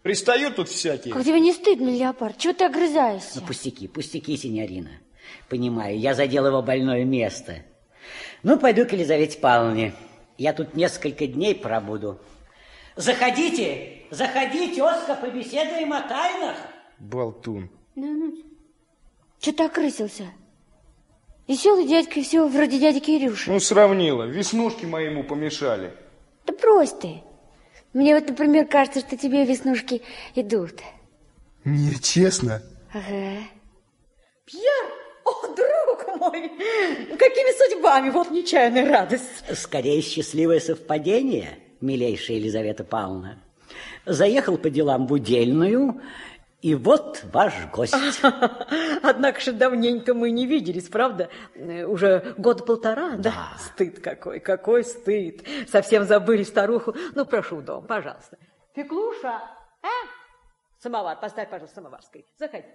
Пристают тут всякие. Как тебе не стыдно, Леопард? Чего ты огрызаешься? Ну, пустяки, синьорина. Понимаю, я задел его больное место. Ну, пойду к Елизавете Павловне. Я тут несколько дней пробуду. Заходите, Оскар, побеседуем о тайнах. Болтун. Ну. Че ты окрысился? Веселый дядька и все вроде дяди Кирюши. Ну, сравнила. Веснушки моему помешали. Да брось ты. Мне вот, например, кажется, что тебе веснушки идут. Не, честно? Ага. Пьер, о, друг мой, какими судьбами, вот нечаянная радость. Скорее, счастливое совпадение, милейшая Елизавета Павловна. Заехал по делам в Удельную, и вот ваш гость. Однако же давненько мы не виделись, правда? Уже год полтора, да? Стыд какой стыд. Совсем забыли старуху. Ну, прошу в дом, пожалуйста. Феклуша, самовар, поставь, пожалуйста, самоварской. Заходи.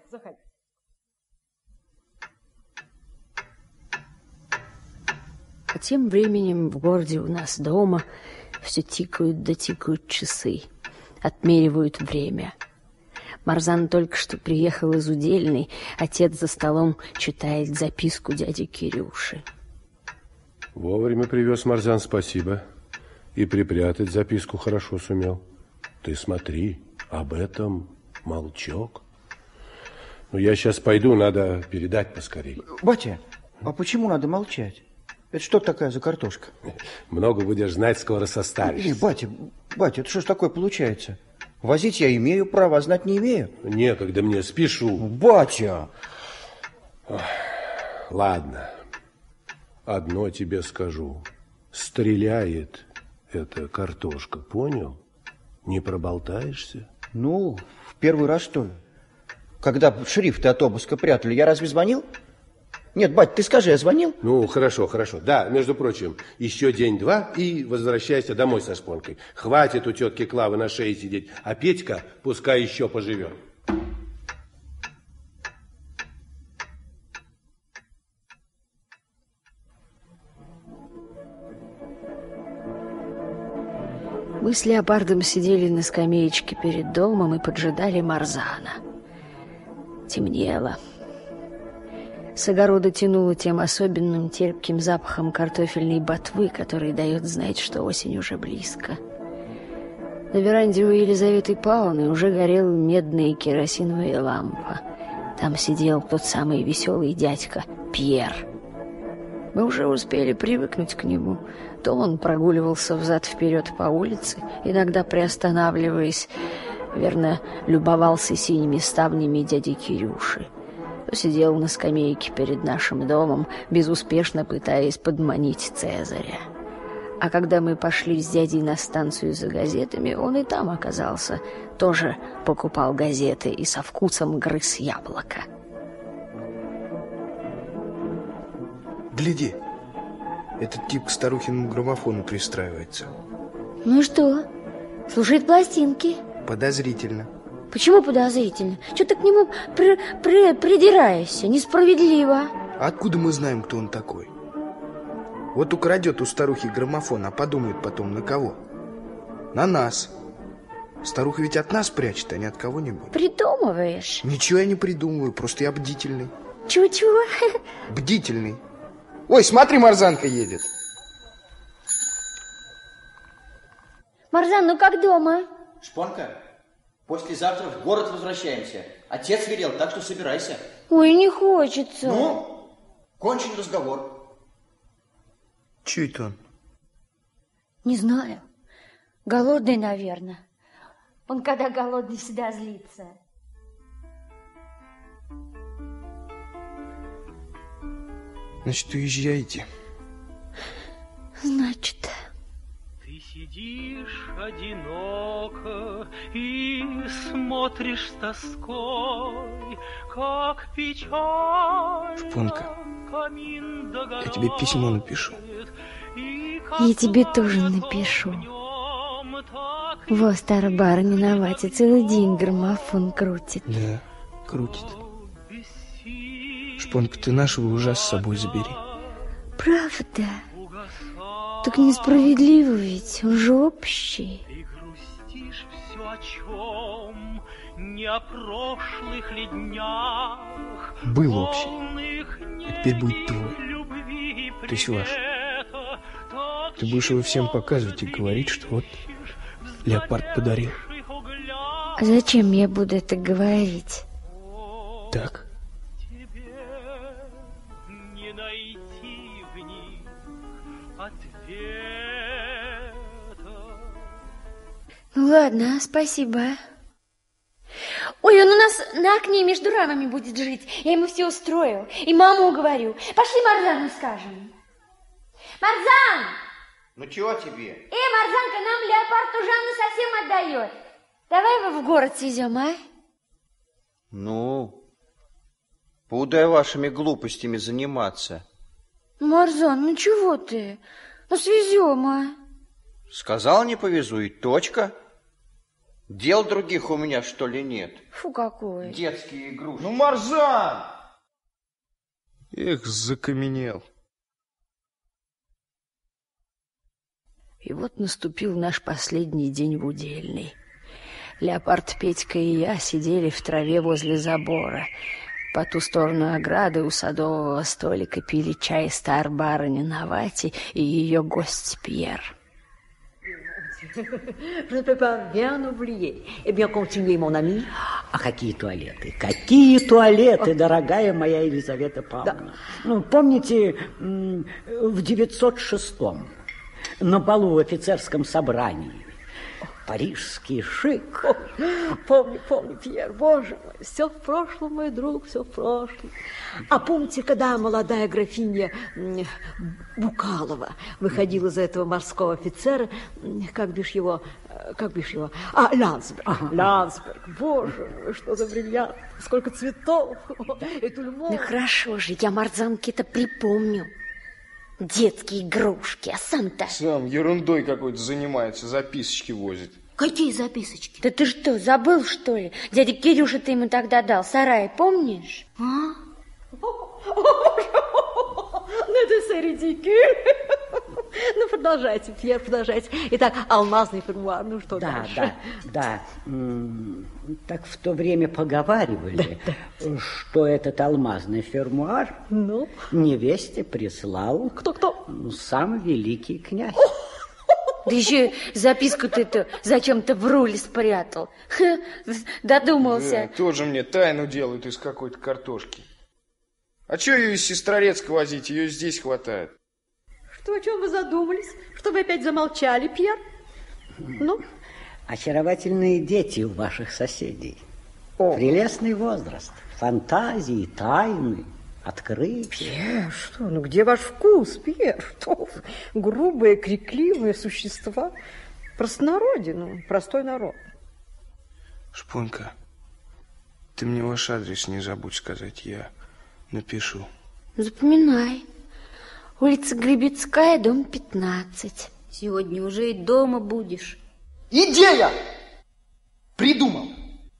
А тем временем в городе у нас дома все тикают да тикают часы, отмеривают время. Марзан только что приехал из Удельной, отец за столом читает записку дяди Кирюши. Вовремя привез, Марзан, спасибо. И припрятать записку хорошо сумел. Ты смотри, об этом молчок. Ну, я сейчас пойду, надо передать поскорей. Батя, а почему надо молчать? Это что такая за картошка? Много будешь знать, скоро состаришься. Батя, это что ж такое получается? Возить я имею право, а знать не имею. Некогда мне, спешу. Батя! Ладно, одно тебе скажу. Стреляет эта картошка, понял? Не проболтаешься? Ну, в первый раз, что ли? Когда шрифты от обыска прятали, я разве звонил? Нет, бать, ты скажи, я звонил? Ну, хорошо. Да, между прочим, еще день-два и возвращайся домой со шпонкой. Хватит у тетки Клавы на шее сидеть, а Петька пускай еще поживет. Мы с Леопардом сидели на скамеечке перед домом и поджидали Марзана. Темнело. С огорода тянуло тем особенным терпким запахом картофельной ботвы, который дает знать, что осень уже близко. На веранде у Елизаветы Павловны уже горела медная керосиновая лампа. Там сидел тот самый веселый дядька Пьер. Мы уже успели привыкнуть к нему. То он прогуливался взад-вперед по улице, иногда приостанавливаясь, верно, любовался синими ставнями дяди Кирюши. То сидел на скамейке перед нашим домом, безуспешно пытаясь подманить Цезаря. А когда мы пошли с дядей на станцию за газетами, он и там оказался. Тоже покупал газеты и со вкусом грыз яблоко. Гляди, этот тип к старухиному граммофону пристраивается. Ну и что? Слушает пластинки. Подозрительно. Почему подозрительно? Чего ты к нему придираешься? Несправедливо. А откуда мы знаем, кто он такой? Вот украдет у старухи граммофон, а подумает потом на кого? На нас. Старуха ведь от нас прячет, а не от кого-нибудь. Придумываешь? Ничего я не придумываю, просто я бдительный. Чего-чего? Бдительный. Ой, смотри, Марзанка едет. Марзан, ну как дома? Шпонка, послезавтра в город возвращаемся. Отец велел, так что собирайся. Ой, не хочется. Ну, кончен разговор. Чё это он? Не знаю. Голодный, наверное. Он, когда голодный, всегда злится. Значит, уезжаете? Значит... Ты сидишь одиноко и смотришь с тоской, как печаль. Шпонка, я тебе письмо напишу. Я тебе тоже напишу. Во, старая барыня на вате целый день граммофон крутит. Да, крутит. Шпонка, ты нашего ужа с собой забери. Правда? Так несправедливо ведь, он же общий. говоришь все о чем, не о прошлых ли днях. Был общий, а теперь будет твой. То есть ваш. Ты будешь его всем показывать и говорить, что вот леопард подарил. А зачем я буду это говорить? Так. Не найти в них ответа. Ну ладно, спасибо. Ой, он у нас на окне между рамами будет жить. Я ему все устрою. И маму уговорю. Пошли Марзану скажем. Марзан! Ну чего тебе? Марзанка, нам леопард у Жанны совсем отдает. Давай его в город свезем, а? Ну, буду я вашими глупостями заниматься. Марзан, ну чего ты? Ну свезем, а? Сказал, не повезу, и точка. Дел других у меня, что ли, нет? Фу, какой. Детские игрушки. Ну, Марзан! Эх, закаменел. И вот наступил наш последний день в удельной. Леопард, Петька и я сидели в траве возле забора. По ту сторону ограды у садового столика пили чай стар-барыня Навати и ее гость Пьер. Je ne peux pas bien oublier. Eh bien, continuez, mon ami. А какие туалеты? Какие туалеты, дорогая моя Елизавета Павловна? Да. Ну, помните, в 906-м на балу в офицерском собрании парижский шик. Помню, Пьер, боже мой, все в прошлом, мой друг, все в прошлом. А помните, когда молодая графиня Букалова выходила из этого морского офицера, как бишь его, Ландсберг. Ага. Ландсберг, боже мой, что за бриллиант, сколько цветов, и тюльмов. Ну хорошо же, я Марзанке-то припомню. Детские игрушки, а сам-то... Сам ерундой какой-то занимается, записочки возит. Какие записочки? Да ты что, забыл, что ли? Дядя Кирюша ты ему тогда дал, сарай, помнишь? А? Ну, это все ridicule. Ну, продолжайте, Пьер, продолжайте. Итак, алмазный фермуар, ну что дальше? Да. Так в то время поговаривали, что этот алмазный фермуар невесте прислал сам великий князь. Да еще записку-то эту зачем-то в руль спрятал. Додумался. Да, тоже мне тайну делают из какой-то картошки. А что ее из Сестрорецка возить? Ее здесь хватает. Что, о чем вы задумались? Что вы опять замолчали, Пьер? Ну? Очаровательные дети у ваших соседей. Прелестный возраст, фантазии, тайны, открытия. Пьер, что? Ну где ваш вкус, Пьер? Что? Грубые, крикливые существа. Простонародье, ну, простой народ. Шпунька, ты мне ваш адрес не забудь сказать, я напишу. Запоминай. Улица Гребецкая, дом 15. Сегодня уже и дома будешь. Идея! Придумал.